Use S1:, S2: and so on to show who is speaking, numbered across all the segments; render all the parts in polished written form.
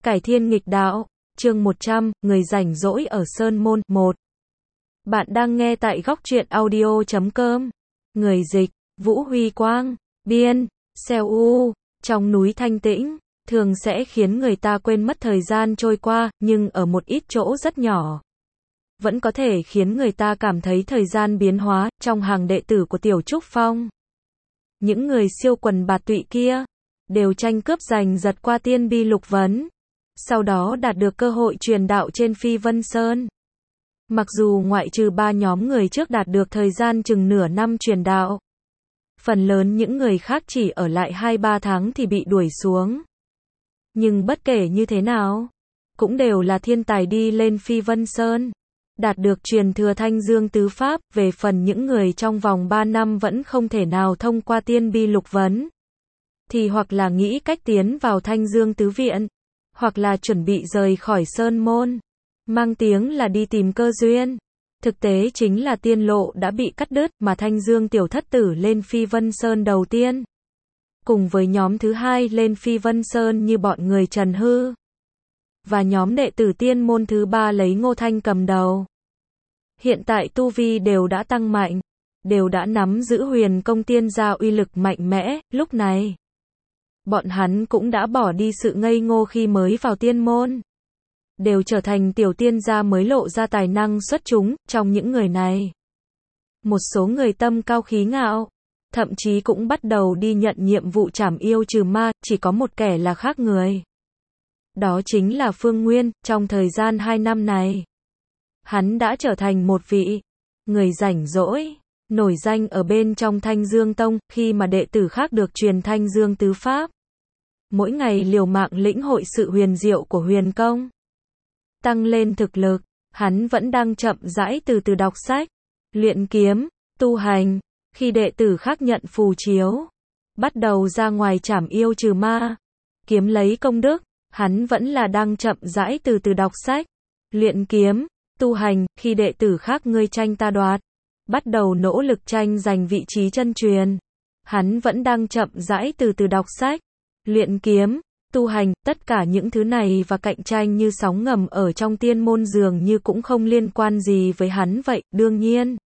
S1: Cải thiên nghịch đạo, chương 100, người rảnh rỗi ở Sơn Môn, 1. Bạn đang nghe tại góc truyện audio.com. Người dịch, Vũ Huy Quang, biên, Seoul, trong núi thanh tĩnh, thường sẽ khiến người ta quên mất thời gian trôi qua, nhưng ở một ít chỗ rất nhỏ, vẫn có thể khiến người ta cảm thấy thời gian biến hóa. Trong hàng đệ tử của Tiểu Trúc Phong, những người siêu quần bạt tụy kia, đều tranh cướp giành giật qua tiên bi lục vấn, sau đó đạt được cơ hội truyền đạo trên Phi Vân Sơn. Mặc dù ngoại trừ 3 nhóm người trước đạt được thời gian chừng nửa năm truyền đạo, phần lớn những người khác chỉ ở lại 2-3 tháng thì bị đuổi xuống. Nhưng bất kể như thế nào, cũng đều là thiên tài đi lên Phi Vân Sơn, đạt được truyền thừa Thanh Dương Tứ Pháp. Về phần những người trong vòng 3 năm vẫn không thể nào thông qua tiên bi lục vấn, thì hoặc là nghĩ cách tiến vào Thanh Dương Tứ Viện, hoặc là chuẩn bị rời khỏi Sơn Môn, mang tiếng là đi tìm cơ duyên. Thực tế chính là tiên lộ đã bị cắt đứt, mà Thanh Dương tiểu thất tử lên Phi Vân Sơn đầu tiên, cùng với nhóm thứ hai lên Phi Vân Sơn như bọn người Trần Hư, và nhóm đệ tử tiên môn thứ 3 lấy Ngô Thanh cầm đầu, hiện tại tu vi đều đã tăng mạnh, đều đã nắm giữ huyền công tiên gia uy lực mạnh mẽ. Lúc này, bọn hắn cũng đã bỏ đi sự ngây ngô khi mới vào tiên môn, đều trở thành tiểu tiên gia mới lộ ra tài năng xuất chúng. Trong những người này, một số người tâm cao khí ngạo, thậm chí cũng bắt đầu đi nhận nhiệm vụ trảm yêu trừ ma. Chỉ có một kẻ là khác người, đó chính là Phương Nguyên. Trong thời gian 2 năm này, hắn đã trở thành một vị người rảnh rỗi, nổi danh ở bên trong Thanh Dương Tông. Khi mà đệ tử khác được truyền Thanh Dương Tứ Pháp, mỗi ngày liều mạng lĩnh hội sự huyền diệu của huyền công, tăng lên thực lực, hắn vẫn đang chậm rãi từ từ đọc sách, luyện kiếm, tu hành. Khi đệ tử khác nhận phù chiếu, bắt đầu ra ngoài trảm yêu trừ ma, kiếm lấy công đức, hắn vẫn là đang chậm rãi từ từ đọc sách, luyện kiếm, tu hành. Khi đệ tử khác ngươi tranh ta đoạt, bắt đầu nỗ lực tranh giành vị trí chân truyền, hắn vẫn đang chậm rãi từ từ đọc sách, luyện kiếm, tu hành. Tất cả những thứ này và cạnh tranh như sóng ngầm ở trong tiên môn dường như cũng không liên quan gì với hắn vậy. Đương nhiên,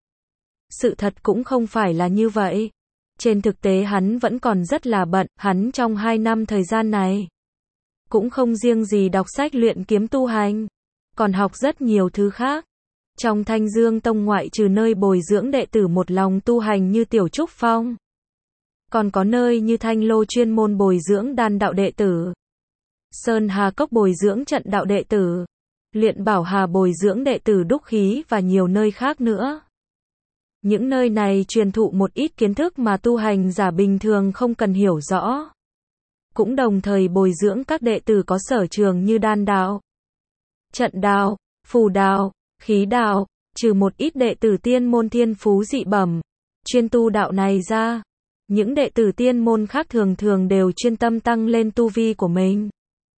S1: sự thật cũng không phải là như vậy. Trên thực tế hắn vẫn còn rất là bận. Hắn trong 2 năm thời gian này, cũng không riêng gì đọc sách luyện kiếm tu hành, còn học rất nhiều thứ khác. Trong Thanh Dương Tông ngoại trừ nơi bồi dưỡng đệ tử một lòng tu hành như Tiểu Trúc Phong, còn có nơi như Thanh Lô chuyên môn bồi dưỡng đan đạo đệ tử, Sơn Hà Cốc bồi dưỡng trận đạo đệ tử, Luyện Bảo Hà bồi dưỡng đệ tử đúc khí và nhiều nơi khác nữa. Những nơi này truyền thụ một ít kiến thức mà tu hành giả bình thường không cần hiểu rõ, cũng đồng thời bồi dưỡng các đệ tử có sở trường như đan đạo, trận đạo, phù đạo, khí đạo. Trừ một ít đệ tử tiên môn thiên phú dị bẩm, chuyên tu đạo này ra, những đệ tử tiên môn khác thường thường đều chuyên tâm tăng lên tu vi của mình,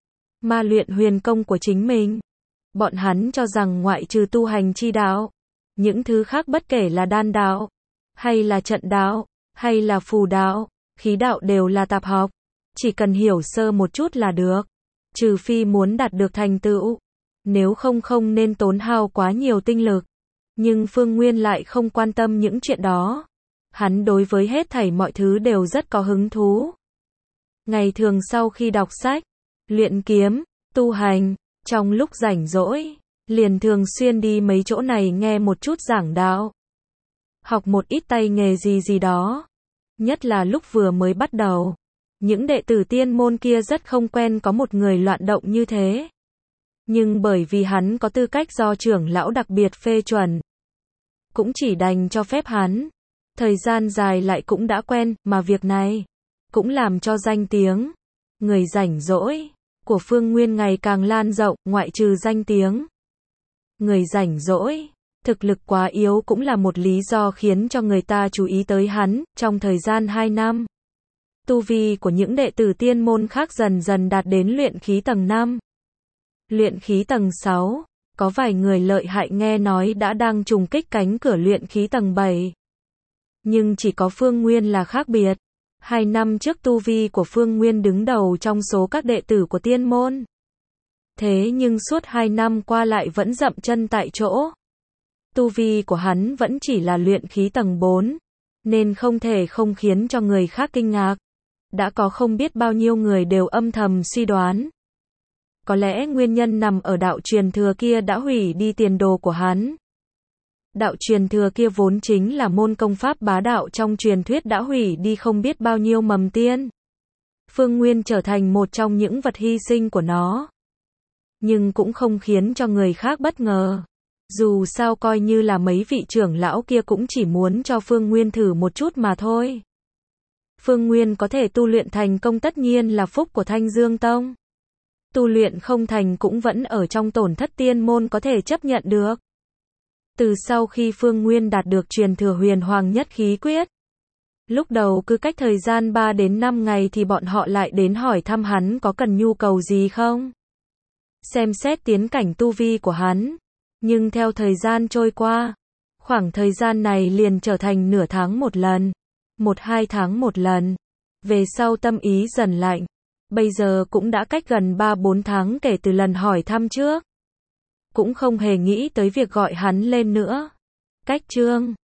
S1: ma luyện huyền công của chính mình. Bọn hắn cho rằng ngoại trừ tu hành chi đạo, những thứ khác bất kể là đan đạo, hay là trận đạo, hay là phù đạo, khí đạo đều là tạp học, chỉ cần hiểu sơ một chút là được. Trừ phi muốn đạt được thành tựu, nếu không không nên tốn hao quá nhiều tinh lực. Nhưng Phương Nguyên lại không quan tâm những chuyện đó. Hắn đối với hết thảy mọi thứ đều rất có hứng thú. Ngày thường sau khi đọc sách, luyện kiếm, tu hành, trong lúc rảnh rỗi, liền thường xuyên đi mấy chỗ này nghe một chút giảng đạo, học một ít tay nghề gì đó. Nhất là lúc vừa mới bắt đầu, những đệ tử tiên môn kia rất không quen có một người loạn động như thế. Nhưng bởi vì hắn có tư cách do trưởng lão đặc biệt phê chuẩn, cũng chỉ đành cho phép hắn. Thời gian dài lại cũng đã quen, mà việc này cũng làm cho danh tiếng người rảnh rỗi của Phương Nguyên ngày càng lan rộng. Ngoại trừ danh tiếng người rảnh rỗi, thực lực quá yếu cũng là một lý do khiến cho người ta chú ý tới hắn. Trong thời gian 2 năm, tu vi của những đệ tử tiên môn khác dần dần đạt đến luyện khí tầng 5, luyện khí tầng 6, có vài người lợi hại nghe nói đã đang trùng kích cánh cửa luyện khí tầng 7. Nhưng chỉ có Phương Nguyên là khác biệt. 2 năm trước tu vi của Phương Nguyên đứng đầu trong số các đệ tử của tiên môn. Thế nhưng suốt 2 năm qua lại vẫn dậm chân tại chỗ. Tu vi của hắn vẫn chỉ là luyện khí tầng 4, nên không thể không khiến cho người khác kinh ngạc. Đã có không biết bao nhiêu người đều âm thầm suy đoán. Có lẽ nguyên nhân nằm ở đạo truyền thừa kia đã hủy đi tiền đồ của hắn. Đạo truyền thừa kia vốn chính là môn công pháp bá đạo trong truyền thuyết đã hủy đi không biết bao nhiêu mầm tiên. Phương Nguyên trở thành một trong những vật hy sinh của nó. Nhưng cũng không khiến cho người khác bất ngờ. Dù sao coi như là mấy vị trưởng lão kia cũng chỉ muốn cho Phương Nguyên thử một chút mà thôi. Phương Nguyên có thể tu luyện thành công tất nhiên là phúc của Thanh Dương Tông. Tu luyện không thành cũng vẫn ở trong tổn thất tiên môn có thể chấp nhận được. Từ sau khi Phương Nguyên đạt được truyền thừa huyền hoàng nhất khí quyết, lúc đầu cứ cách thời gian 3 đến 5 ngày thì bọn họ lại đến hỏi thăm hắn có cần nhu cầu gì không. Xem xét tiến cảnh tu vi của hắn. Nhưng theo thời gian trôi qua, khoảng thời gian này liền trở thành nửa tháng một lần, 1-2 tháng một lần. Về sau tâm ý dần lạnh. Bây giờ cũng đã cách gần 3-4 tháng kể từ lần hỏi thăm trước. Cũng không hề nghĩ tới việc gọi hắn lên nữa. Cách chương